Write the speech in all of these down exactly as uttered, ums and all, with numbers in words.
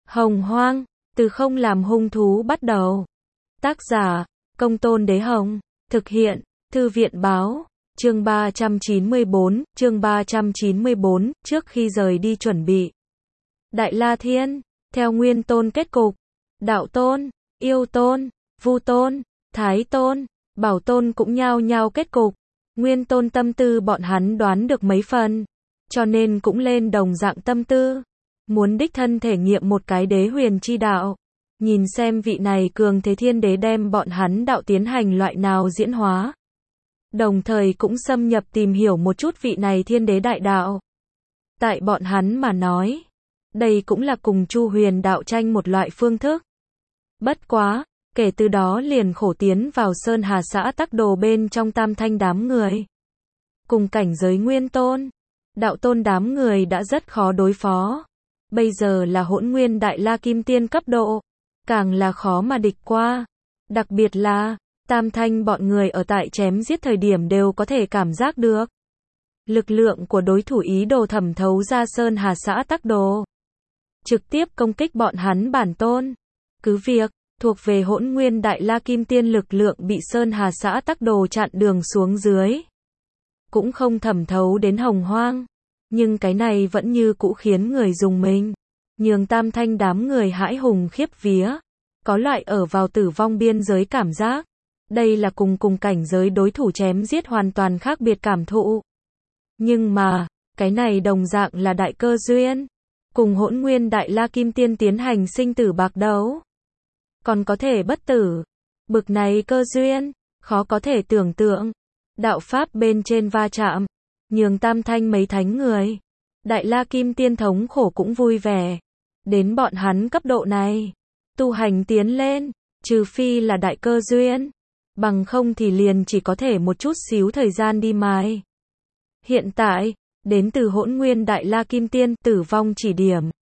Hồng Hoang, từ không làm hung thú bắt đầu. Tác giả, Công Tôn Đế Hồng. Thực hiện, Thư viện Báo. Chương ba trăm chín mươi bốn, chương ba trăm chín mươi bốn, trước khi rời đi chuẩn bị. Đại La Thiên, theo nguyên tôn kết cục. Đạo Tôn, Yêu Tôn, Vu Tôn, Thái Tôn, Bảo Tôn cũng nhao nhao kết cục. Nguyên tôn tâm tư bọn hắn đoán được mấy phần, cho nên cũng lên đồng dạng tâm tư. Muốn đích thân thể nghiệm một cái đế huyền chi đạo. Nhìn xem vị này cường thế thiên đế đem bọn hắn đạo tiến hành loại nào diễn hóa. Đồng thời cũng xâm nhập tìm hiểu một chút vị này thiên đế đại đạo. Tại bọn hắn mà nói, đây cũng là cùng Chu Huyền đạo tranh một loại phương thức. Bất quá, kể từ đó liền khổ tiến vào Sơn Hà xã Tắc Đồ bên trong tam thanh đám người. Cùng cảnh giới nguyên tôn, đạo tôn đám người đã rất khó đối phó. Bây giờ là hỗn nguyên đại la kim tiên cấp độ, càng là khó mà địch qua. Đặc biệt là, tam thanh bọn người ở tại chém giết thời điểm đều có thể cảm giác được. Lực lượng của đối thủ ý đồ thẩm thấu ra Sơn Hà xã Tắc Đồ. Trực tiếp công kích bọn hắn bản tôn. Cứ việc, thuộc về hỗn nguyên đại la kim tiên lực lượng bị Sơn Hà xã Tắc Đồ chặn đường xuống dưới. Cũng không thẩm thấu đến Hồng Hoang. Nhưng cái này vẫn như cũ khiến người dùng mình. Nhường tam thanh đám người hãi hùng khiếp vía. Có loại ở vào tử vong biên giới cảm giác. Đây là cùng cùng cảnh giới đối thủ chém giết hoàn toàn khác biệt cảm thụ. Nhưng mà, cái này đồng dạng là đại cơ duyên. Cùng hỗn nguyên đại la kim tiên tiến hành sinh tử bạc đấu. Còn có thể bất tử. Bực này cơ duyên, khó có thể tưởng tượng. Đạo pháp bên trên va chạm. Nhường tam thanh mấy thánh người. Đại la kim tiên thống khổ cũng vui vẻ. Đến bọn hắn cấp độ này. Tu hành tiến lên. Trừ phi là đại cơ duyên. Bằng không thì liền chỉ có thể một chút xíu thời gian đi mài. Hiện tại, đến từ hỗn nguyên đại la kim tiên tử vong chỉ điểm.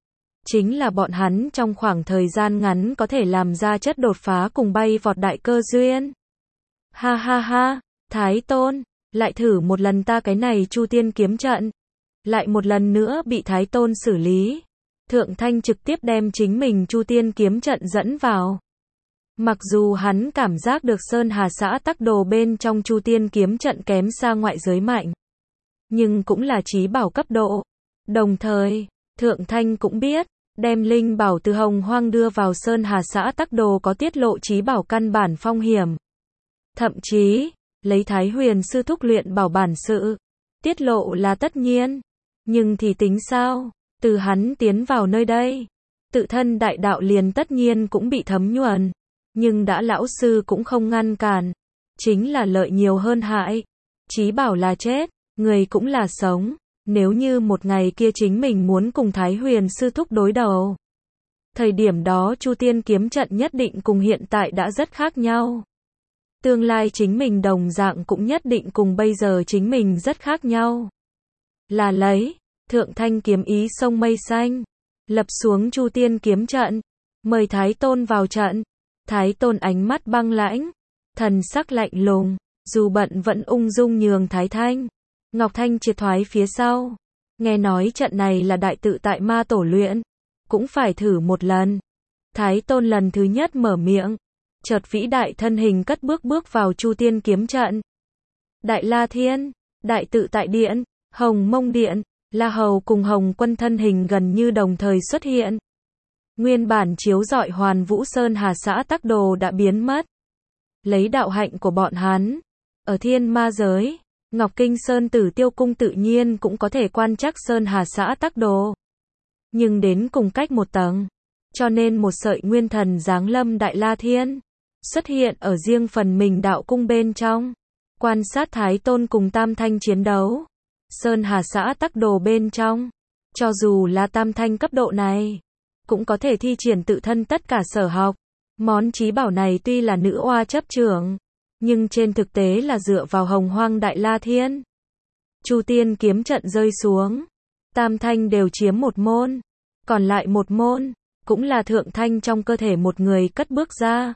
Chính là bọn hắn trong khoảng thời gian ngắn có thể làm ra chất đột phá cùng bay vọt đại cơ duyên. Ha ha ha, Thái Tôn, lại thử một lần ta cái này Chu Tiên kiếm trận. Lại một lần nữa bị Thái Tôn xử lý. Thượng Thanh trực tiếp đem chính mình Chu Tiên kiếm trận dẫn vào. Mặc dù hắn cảm giác được Sơn Hà xã Tắc Đồ bên trong Chu Tiên kiếm trận kém xa ngoại giới mạnh. Nhưng cũng là chí bảo cấp độ. Đồng thời, Thượng Thanh cũng biết, đem linh bảo từ Hồng Hoang đưa vào Sơn Hà xã Tắc Đồ có tiết lộ chí bảo căn bản phong hiểm. Thậm chí, lấy Thái Huyền sư thúc luyện bảo bản sự, tiết lộ là tất nhiên. Nhưng thì tính sao? Từ hắn tiến vào nơi đây, tự thân đại đạo liền tất nhiên cũng bị thấm nhuần. Nhưng đã lão sư cũng không ngăn cản. Chính là lợi nhiều hơn hại. Chí bảo là chết, người cũng là sống. Nếu như một ngày kia chính mình muốn cùng Thái Huyền sư thúc đối đầu. Thời điểm đó Chu Tiên kiếm trận nhất định cùng hiện tại đã rất khác nhau. Tương lai chính mình đồng dạng cũng nhất định cùng bây giờ chính mình rất khác nhau. Là lấy, Thượng Thanh kiếm ý sông mây xanh. Lập xuống Chu Tiên kiếm trận. Mời Thái Tôn vào trận. Thái Tôn ánh mắt băng lãnh. Thần sắc lạnh lùng. Dù bận vẫn ung dung nhường Thái Thanh. Ngọc Thanh triệt thoái phía sau. Nghe nói trận này là đại tự tại ma tổ luyện. Cũng phải thử một lần. Thái Tôn lần thứ nhất mở miệng. Chợt vĩ đại thân hình cất bước bước vào Chu Tiên kiếm trận. Đại La Thiên, Đại tự tại điện, Hồng Mông điện, La Hầu cùng Hồng Quân thân hình gần như đồng thời xuất hiện. Nguyên bản chiếu rọi hoàn vũ Sơn Hà xã Tắc Đồ đã biến mất. Lấy đạo hạnh của bọn hắn, ở thiên ma giới, Ngọc Kinh Sơn Tử Tiêu Cung tự nhiên cũng có thể quan trắc Sơn Hà xã Tắc Đồ. Nhưng đến cùng cách một tầng, cho nên một sợi nguyên thần giáng lâm Đại La Thiên, xuất hiện ở riêng phần mình đạo cung bên trong, quan sát Thái Tôn cùng Tam Thanh chiến đấu. Sơn Hà xã Tắc Đồ bên trong, cho dù là Tam Thanh cấp độ này, cũng có thể thi triển tự thân tất cả sở học. Món chí bảo này tuy là nữ oa chấp trưởng, nhưng trên thực tế là dựa vào Hồng Hoang Đại La Thiên. Chu Tiên kiếm trận rơi xuống, Tam Thanh đều chiếm một môn, còn lại một môn, cũng là Thượng Thanh trong cơ thể một người cất bước ra.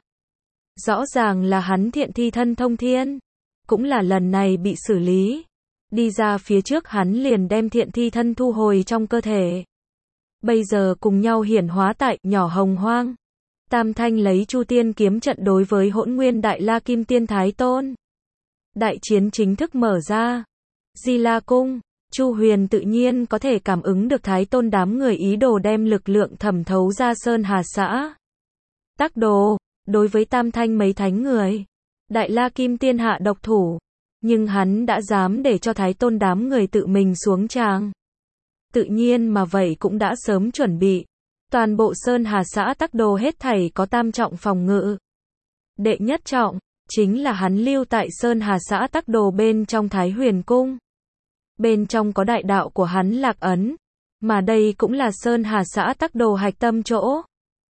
Rõ ràng là hắn thiện thi thân thông thiên, cũng là lần này bị xử lý. Đi ra phía trước hắn liền đem thiện thi thân thu hồi trong cơ thể. bây giờ cùng nhau hiển hóa tại nhỏ Hồng Hoang. Tam Thanh lấy Chu Tiên kiếm trận đối với Hỗn Nguyên Đại La Kim Tiên Thái Tôn. Đại chiến chính thức mở ra. Di La Cung, Chu Huyền tự nhiên có thể cảm ứng được Thái Tôn đám người ý đồ đem lực lượng thẩm thấu ra Sơn Hà xã Tắc Đồ, đối với Tam Thanh mấy thánh người. Đại La Kim Tiên hạ độc thủ, nhưng hắn đã dám để cho Thái Tôn đám người tự mình xuống tràng. Tự nhiên mà vậy cũng đã sớm chuẩn bị. Toàn bộ Sơn Hà xã Tắc Đồ hết thảy có tam trọng phòng ngự. Đệ nhất trọng, chính là hắn lưu tại Sơn Hà xã Tắc Đồ bên trong Thái Huyền Cung. Bên trong có đại đạo của hắn lạc ấn, mà đây cũng là Sơn Hà xã Tắc Đồ hạch tâm chỗ.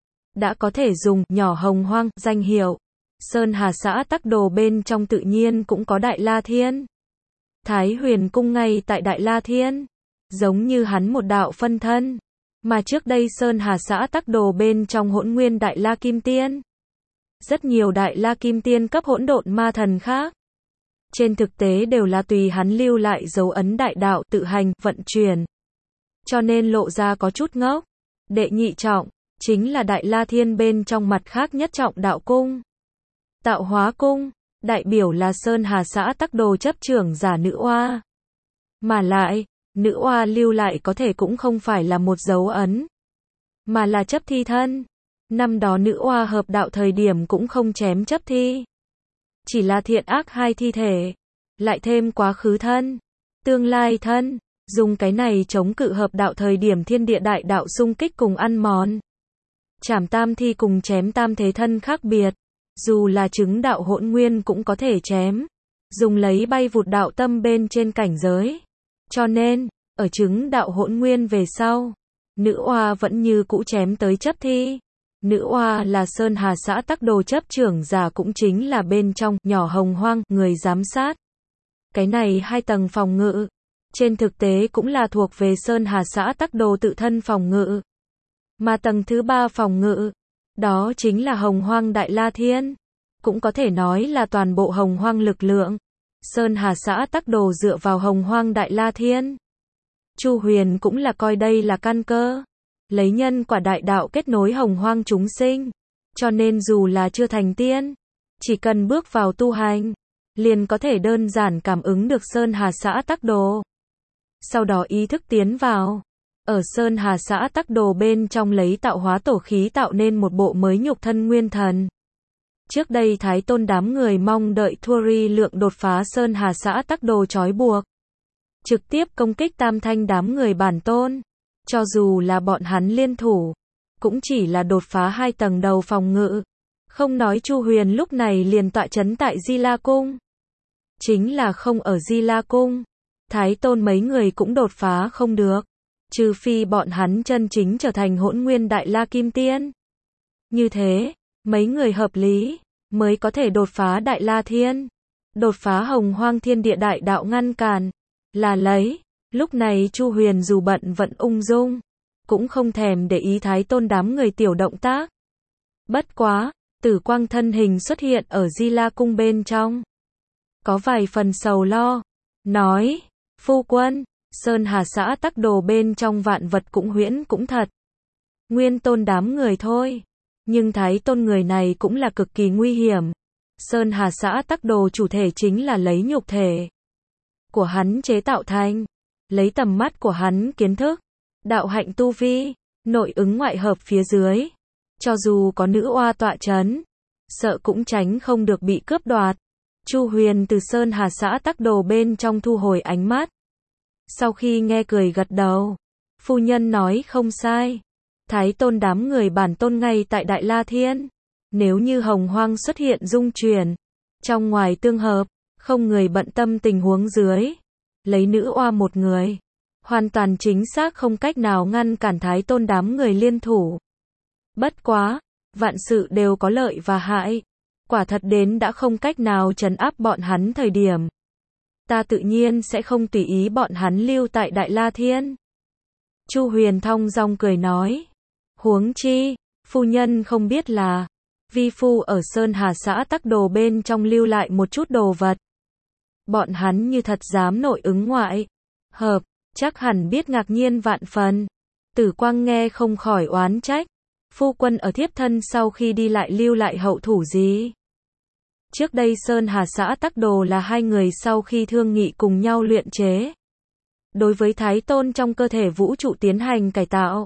Đã có thể dùng nhỏ Hồng Hoang danh hiệu. Sơn Hà xã Tắc Đồ bên trong tự nhiên cũng có Đại La Thiên. Thái Huyền Cung ngay tại Đại La Thiên, giống như hắn một đạo phân thân. Mà trước đây Sơn Hà xã Tắc Đồ bên trong Hỗn Nguyên Đại La Kim Tiên. Rất nhiều Đại La Kim Tiên cấp hỗn độn ma thần khác. Trên thực tế đều là tùy hắn lưu lại dấu ấn đại đạo tự hành vận chuyển. Cho nên lộ ra có chút ngốc. Đệ nhị trọng, chính là Đại La Thiên bên trong mặt khác nhất trọng đạo cung. Tạo Hóa Cung, đại biểu là Sơn Hà xã Tắc Đồ chấp trưởng giả nữ oa. Mà lại, nữ oa lưu lại có thể cũng không phải là một dấu ấn, mà là chấp thi thân. Năm đó nữ oa hợp đạo thời điểm cũng không chém chấp thi. Chỉ là thiện ác hai thi thể, lại thêm quá khứ thân, tương lai thân, dùng cái này chống cự hợp đạo thời điểm thiên địa đại đạo xung kích cùng ăn mòn. Chảm tam thi cùng chém tam thế thân khác biệt, dù là chứng đạo hỗn nguyên cũng có thể chém, dùng lấy bay vụt đạo tâm bên trên cảnh giới. Cho nên, ở chứng đạo hỗn nguyên về sau, nữ oa vẫn như cũ chém tới chấp thi. Nữ oa là Sơn Hà xã Tắc Đồ chấp trưởng giả cũng chính là bên trong nhỏ Hồng Hoang người giám sát. Cái này hai tầng phòng ngự, trên thực tế cũng là thuộc về Sơn Hà xã Tắc Đồ tự thân phòng ngự. Mà tầng thứ ba phòng ngự, đó chính là Hồng Hoang Đại La Thiên. Cũng có thể nói là toàn bộ Hồng Hoang lực lượng. Sơn Hà xã Tắc Đồ dựa vào Hồng Hoang Đại La Thiên. Chu Huyền cũng là coi đây là căn cơ. Lấy nhân quả đại đạo kết nối Hồng Hoang chúng sinh. Cho nên dù là chưa thành tiên, chỉ cần bước vào tu hành, liền có thể đơn giản cảm ứng được Sơn Hà xã Tắc Đồ. Sau đó ý thức tiến vào. Ở Sơn Hà xã Tắc Đồ bên trong lấy tạo hóa tổ khí tạo nên một bộ mới nhục thân nguyên thần. Trước đây Thái Tôn đám người mong đợi Thuri lượng đột phá Sơn Hà xã Tắc Đồ trói buộc. Trực tiếp công kích Tam Thanh đám người bản tôn. Cho dù là bọn hắn liên thủ, cũng chỉ là đột phá hai tầng đầu phòng ngự. Không nói Chu Huyền lúc này liền tọa chấn tại Di La Cung. Chính là không ở Di La Cung, Thái Tôn mấy người cũng đột phá không được. Trừ phi bọn hắn chân chính trở thành Hỗn Nguyên Đại La Kim Tiên. Như thế, mấy người hợp lý, mới có thể đột phá Đại La Thiên. Đột phá Hồng Hoang thiên địa đại đạo ngăn cản. Là lấy, lúc này Chu Huyền dù bận vận ung dung, cũng không thèm để ý Thái Tôn đám người tiểu động tác. Bất quá, Tử Quang thân hình xuất hiện ở Di La Cung bên trong. Có vài phần sầu lo, nói, phu quân, Sơn Hà xã Tắc Đồ bên trong vạn vật cũng huyễn cũng thật. Nguyên Tôn đám người thôi, nhưng Thái Tôn người này cũng là cực kỳ nguy hiểm. Sơn Hà xã Tắc Đồ chủ thể chính là lấy nhục thể của hắn chế tạo thành, lấy tầm mắt của hắn kiến thức, đạo hạnh tu vi, nội ứng ngoại hợp phía dưới. Cho dù có nữ oa tọa chấn, sợ cũng tránh không được bị cướp đoạt. Chu Huyền từ Sơn Hà xã Tắc Đồ bên trong thu hồi ánh mắt. Sau khi nghe cười gật đầu, phu nhân nói không sai. Thái Tôn đám người bản tôn ngay tại Đại La Thiên. Nếu như Hồng Hoang xuất hiện dung chuyển, trong ngoài tương hợp, không người bận tâm tình huống dưới, lấy nữ oa một người, hoàn toàn chính xác không cách nào ngăn cản Thái Tôn đám người liên thủ. Bất quá, vạn sự đều có lợi và hại. Quả thật đến đã không cách nào trấn áp bọn hắn thời điểm, ta tự nhiên sẽ không tùy ý bọn hắn lưu tại Đại La Thiên. Chu Huyền thong dong cười nói, huống chi, phu nhân không biết là, vi phu ở Sơn Hà xã Tắc Đồ bên trong lưu lại một chút đồ vật. Bọn hắn như thật dám nội ứng ngoại hợp, chắc hẳn biết ngạc nhiên vạn phần. Tử Quang nghe không khỏi oán trách. Phu quân ở thiếp thân sau khi đi lại lưu lại hậu thủ gì? Trước đây Sơn Hà xã Tắc Đồ là hai người sau khi thương nghị cùng nhau luyện chế. Đối với Thái Tôn trong cơ thể vũ trụ tiến hành cải tạo.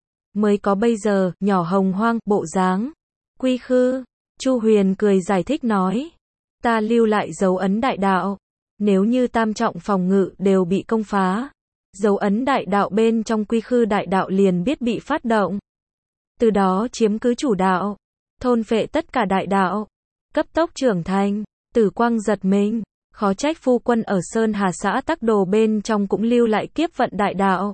Mới có bây giờ, nhỏ hồng hoang, bộ dáng. Quy khư, Chu Huyền cười giải thích nói. Ta lưu lại dấu ấn đại đạo. Nếu như tam trọng phòng ngự đều bị công phá. Dấu ấn đại đạo bên trong quy khư đại đạo liền biết bị phát động. Từ đó chiếm cứ chủ đạo. Thôn phệ tất cả đại đạo. Cấp tốc trưởng thành. Tử Quang giật mình. Khó trách phu quân ở Sơn Hà xã Tắc Đồ bên trong cũng lưu lại kiếp vận đại đạo.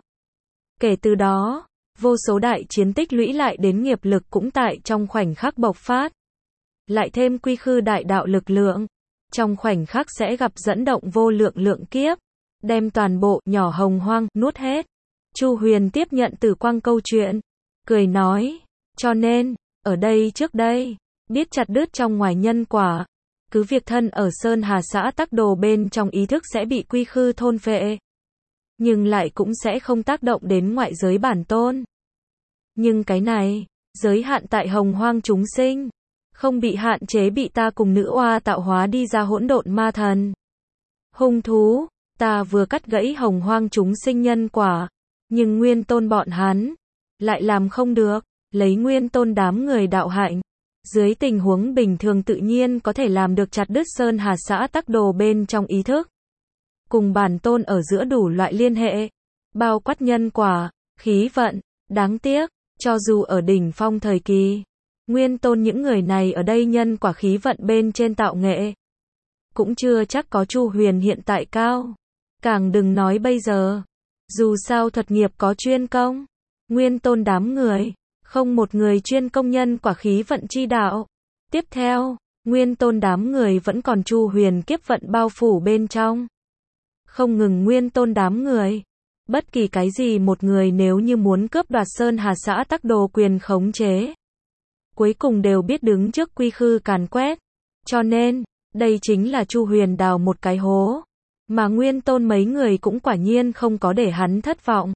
Kể từ đó, vô số đại chiến tích lũy lại đến nghiệp lực cũng tại trong khoảnh khắc bộc phát. Lại thêm quy khư đại đạo lực lượng. Trong khoảnh khắc sẽ gặp dẫn động vô lượng lượng kiếp. Đem toàn bộ nhỏ hồng hoang nuốt hết. Chu Huyền tiếp nhận Tử Quang câu chuyện. Cười nói. Cho nên, ở đây trước đây, biết chặt đứt trong ngoài nhân quả. Cứ việc thân ở Sơn Hà xã Tắc Đồ bên trong ý thức sẽ bị quy khư thôn phệ. Nhưng lại cũng sẽ không tác động đến ngoại giới bản tôn. Nhưng cái này, giới hạn tại hồng hoang chúng sinh. Không bị hạn chế bị ta cùng nữ oa tạo hóa đi ra hỗn độn ma thần. Hung thú, ta vừa cắt gãy hồng hoang chúng sinh nhân quả. Nhưng nguyên tôn bọn hắn, lại làm không được, lấy nguyên tôn đám người đạo hạnh. Dưới tình huống bình thường tự nhiên có thể làm được chặt đứt Sơn Hà xã Tắc Đồ bên trong ý thức. Cùng bản tôn ở giữa đủ loại liên hệ. Bao quát nhân quả, khí vận, đáng tiếc, cho dù ở đỉnh phong thời kỳ. Nguyên tôn những người này ở đây nhân quả khí vận bên trên tạo nghệ. Cũng chưa chắc có Chu Huyền hiện tại cao. Càng đừng nói bây giờ. Dù sao thuật nghiệp có chuyên công. Nguyên tôn đám người. Không một người chuyên công nhân quả khí vận chi đạo. Tiếp theo, nguyên tôn đám người vẫn còn Chu Huyền kiếp vận bao phủ bên trong. Không ngừng nguyên tôn đám người. Bất kỳ cái gì một người nếu như muốn cướp đoạt Sơn Hà xã Tắc Đồ quyền khống chế. Cuối cùng đều biết đứng trước quy khư càn quét. Cho nên, đây chính là Chu Huyền đào một cái hố. Mà nguyên tôn mấy người cũng quả nhiên không có để hắn thất vọng.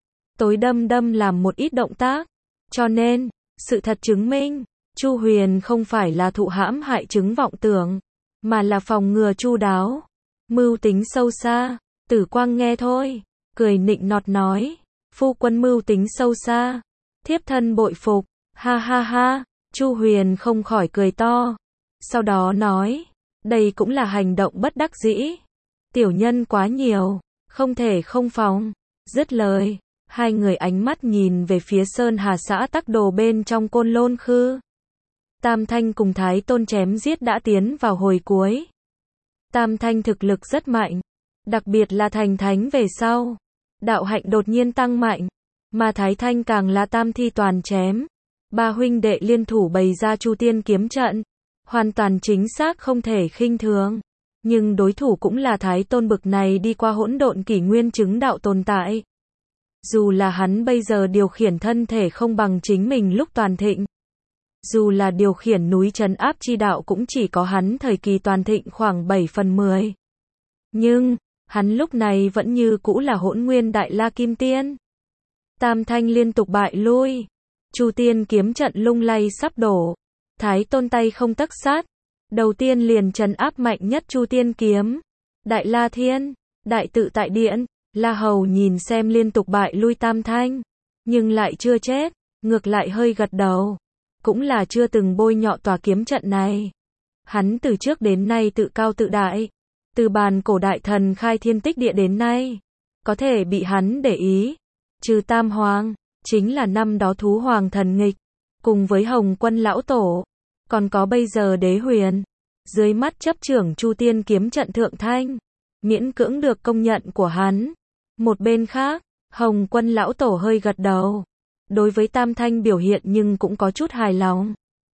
Tối đâm đâm làm một ít động tác. Cho nên, sự thật chứng minh, Chu Huyền không phải là thụ hãm hại chứng vọng tưởng, mà là phòng ngừa chu đáo, mưu tính sâu xa. Tử Quang nghe thôi, cười nịnh nọt nói, phu quân mưu tính sâu xa, thiếp thân bội phục, ha ha ha. Chu Huyền không khỏi cười to, sau đó nói, đây cũng là hành động bất đắc dĩ, tiểu nhân quá nhiều, không thể không phòng. Dứt lời, hai người ánh mắt nhìn về phía Sơn Hà xã Tắc Đồ bên trong Côn Lôn Khư. Tam Thanh cùng Thái Tôn chém giết đã tiến vào hồi cuối. Tam Thanh thực lực rất mạnh, đặc biệt là thành thánh về sau, đạo hạnh đột nhiên tăng mạnh, mà Thái Thanh càng là tam thi toàn chém. Ba huynh đệ liên thủ bày ra Chu Tiên kiếm trận, hoàn toàn chính xác không thể khinh thường. Nhưng đối thủ cũng là Thái Tôn bực này đi qua hỗn độn kỷ nguyên chứng đạo tồn tại. Dù là hắn bây giờ điều khiển thân thể không bằng chính mình lúc toàn thịnh. Dù là điều khiển núi trấn áp chi đạo cũng chỉ có hắn thời kỳ toàn thịnh khoảng bảy phần mười. Nhưng, hắn lúc này vẫn như cũ là hỗn nguyên đại la kim tiên. Tam Thanh liên tục bại lui. Chu Tiên kiếm trận lung lay sắp đổ. Thái Tôn tay không tấc sát. Đầu tiên liền trấn áp mạnh nhất Chu Tiên kiếm. Đại La Thiên, Đại Tự Tại Điện, La Hầu nhìn xem liên tục bại lui Tam Thanh. Nhưng lại chưa chết, ngược lại hơi gật đầu. Cũng là chưa từng bôi nhọ tòa kiếm trận này. Hắn từ trước đến nay tự cao tự đại. Từ bàn cổ đại thần khai thiên tích địa đến nay. Có thể bị hắn để ý. Trừ Tam Hoàng, chính là năm đó thú hoàng thần nghịch. Cùng với Hồng Quân lão tổ. Còn có bây giờ Đế Huyền. Dưới mắt chấp trưởng Chu Tiên kiếm trận thượng thanh. Miễn cưỡng được công nhận của hắn. Một bên khác, Hồng Quân lão tổ hơi gật đầu. Đối với Tam Thanh biểu hiện nhưng cũng có chút hài lòng.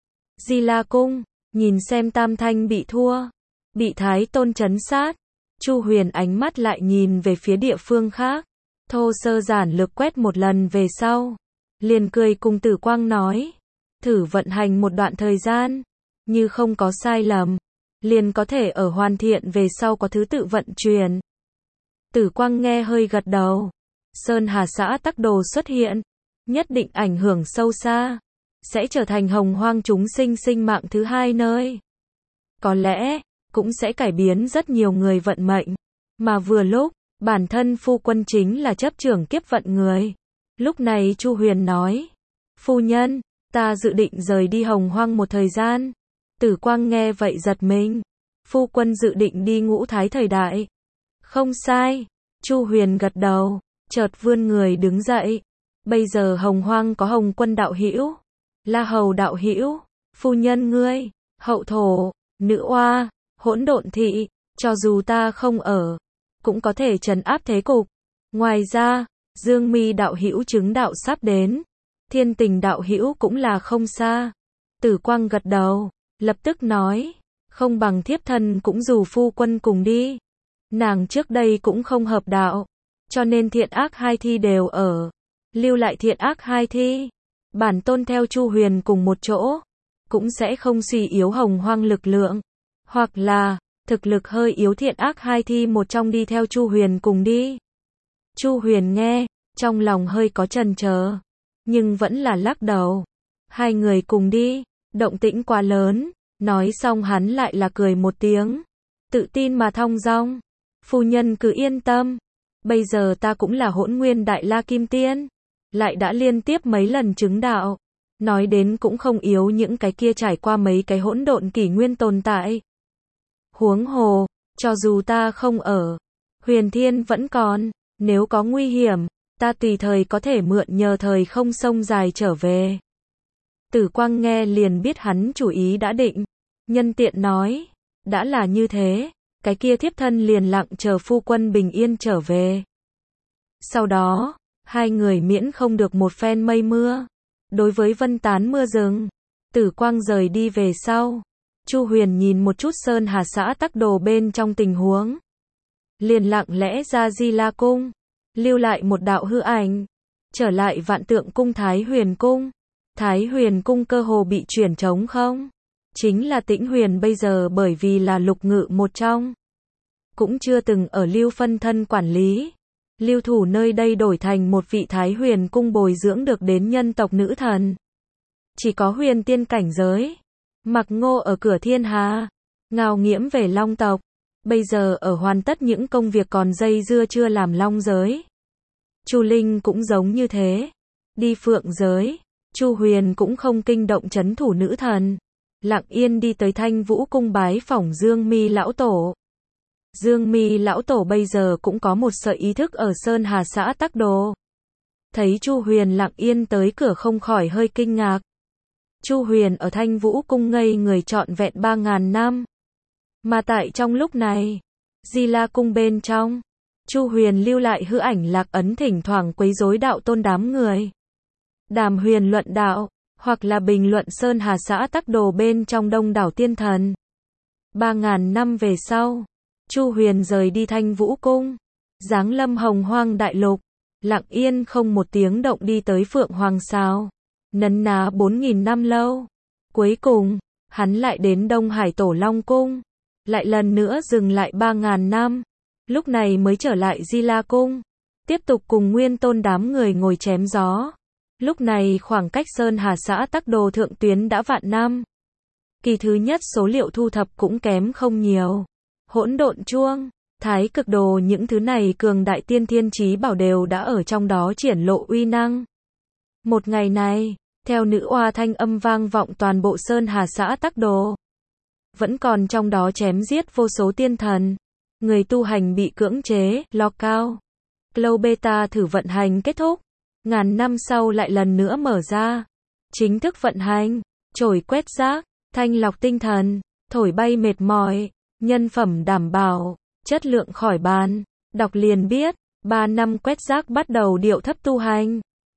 Di La Cung, nhìn xem Tam Thanh bị thua. Bị Thái Tôn trấn sát. Chu Huyền ánh mắt lại nhìn về phía địa phương khác. Thô sơ giản lược quét một lần về sau. Liền cười cùng Tử Quang nói. Thử vận hành một đoạn thời gian. Như không có sai lầm. Liền có thể ở hoàn thiện về sau có thứ tự vận chuyển. Tử Quang nghe hơi gật đầu. Sơn Hà xã Tắc Đồ xuất hiện, nhất định ảnh hưởng sâu xa, sẽ trở thành hồng hoang chúng sinh sinh mạng thứ hai nơi. Có lẽ, cũng sẽ cải biến rất nhiều người vận mệnh. Mà vừa lúc, bản thân phu quân chính là chấp trưởng kiếp vận người. Lúc này Chu Huyền nói, phu nhân, ta dự định rời đi hồng hoang một thời gian. Tử Quang nghe vậy giật mình. Phu quân dự định đi ngũ thái thời đại. Không sai. Chu Huyền gật đầu, chợt vươn người đứng dậy. Bây giờ hồng hoang có Hồng Quân đạo hữu, La Hầu đạo hữu, phu nhân ngươi, Hậu Thổ, Nữ Oa, Hỗn Độn Thị, cho dù ta không ở, cũng có thể trấn áp thế cục. Ngoài ra, Dương Mi đạo hữu chứng đạo sắp đến, Thiên Tình đạo hữu cũng là không xa. Tử Quang gật đầu, lập tức nói, không bằng thiếp thân cũng dù phu quân cùng đi. Nàng trước đây cũng không hợp đạo, cho nên thiện ác hai thi đều ở. Lưu lại thiện ác hai thi, bản tôn theo Chu Huyền cùng một chỗ, cũng sẽ không suy yếu hồng hoang lực lượng. Hoặc là, thực lực hơi yếu thiện ác hai thi một trong đi theo Chu Huyền cùng đi. Chu Huyền nghe, trong lòng hơi có chần chờ, nhưng vẫn là lắc đầu. Hai người cùng đi, động tĩnh quá lớn, nói xong hắn lại là cười một tiếng. Tự tin mà thong dong, phu nhân cứ yên tâm, bây giờ ta cũng là Hỗn Nguyên Đại La Kim Tiên. Lại đã liên tiếp mấy lần chứng đạo, nói đến cũng không yếu những cái kia trải qua mấy cái hỗn độn kỷ nguyên tồn tại. Huống hồ, cho dù ta không ở, Huyền Thiên vẫn còn, nếu có nguy hiểm, ta tùy thời có thể mượn nhờ thời không sông dài trở về. Tử Quang nghe liền biết hắn chủ ý đã định, nhân tiện nói, đã là như thế, cái kia thiếp thân liền lặng chờ phu quân bình yên trở về. Sau đó, hai người miễn không được một phen mây mưa. Đối với vân tán mưa rừng, Tử Quang rời đi về sau, Chu Huyền nhìn một chút Sơn Hà xã Tắc Đồ bên trong tình huống, liền lặng lẽ ra Di La Cung, lưu lại một đạo hư ảnh, trở lại Vạn Tượng Cung Thái Huyền Cung. Thái Huyền Cung cơ hồ bị chuyển trống không, chính là Tĩnh Huyền bây giờ bởi vì là lục ngự một trong, cũng chưa từng ở Lưu phân thân quản lý. Lưu thủ nơi đây đổi thành một vị Thái Huyền Cung bồi dưỡng được đến nhân tộc nữ thần. Chỉ có huyền tiên cảnh giới. Mặc Ngô ở cửa thiên hà, Ngao Nghiễm về long tộc. Bây giờ ở hoàn tất những công việc còn dây dưa chưa làm long giới. Chu Linh cũng giống như thế. Đi phượng giới. Chu Huyền cũng không kinh động trấn thủ nữ thần. Lặng yên đi tới Thanh Vũ Cung bái phỏng Dương Mi lão tổ. Dương Mi lão tổ bây giờ cũng có một sợi ý thức ở Sơn Hà xã Tắc Đồ. Thấy Chu Huyền lặng yên tới cửa không khỏi hơi kinh ngạc. Chu Huyền ở Thanh Vũ Cung ngây người trọn vẹn ba ngàn năm. Mà tại trong lúc này, Di La Cung bên trong, Chu Huyền lưu lại hư ảnh lạc ấn thỉnh thoảng quấy rối đạo tôn đám người. Đàm huyền luận đạo, hoặc là bình luận Sơn Hà xã Tắc Đồ bên trong đông đảo tiên thần. Ba ngàn năm về sau, Chu Huyền rời đi Thanh Vũ Cung, giáng lâm hồng hoang đại lục, lặng yên không một tiếng động đi tới Phượng Hoàng Sao, nấn ná bốn nghìn năm lâu. Cuối cùng, hắn lại đến Đông Hải Tổ Long Cung, lại lần nữa dừng lại ba ngàn năm, lúc này mới trở lại Di La Cung, tiếp tục cùng Nguyên Tôn đám người ngồi chém gió. Lúc này khoảng cách Sơn Hà xã Tắc Đồ thượng tuyến đã vạn năm. Kỳ thứ nhất số liệu thu thập cũng kém không nhiều. Hỗn Độn Chuông, Thái Cực Đồ những thứ này cường đại tiên thiên chí bảo đều đã ở trong đó triển lộ uy năng. Một ngày này, theo nữ oa thanh âm vang vọng toàn bộ Sơn Hà xã Tắc Đồ. Vẫn còn trong đó chém giết vô số tiên thần. Người tu hành bị cưỡng chế, lockout. Glow Beta thử vận hành kết thúc. Ngàn năm sau lại lần nữa mở ra. Chính thức vận hành, trồi quét rác, thanh lọc tinh thần, thổi bay mệt mỏi, nhân phẩm đảm bảo, chất lượng khỏi bàn. Đọc liền biết, ba năm quét rác bắt đầu điệu thấp tu hành.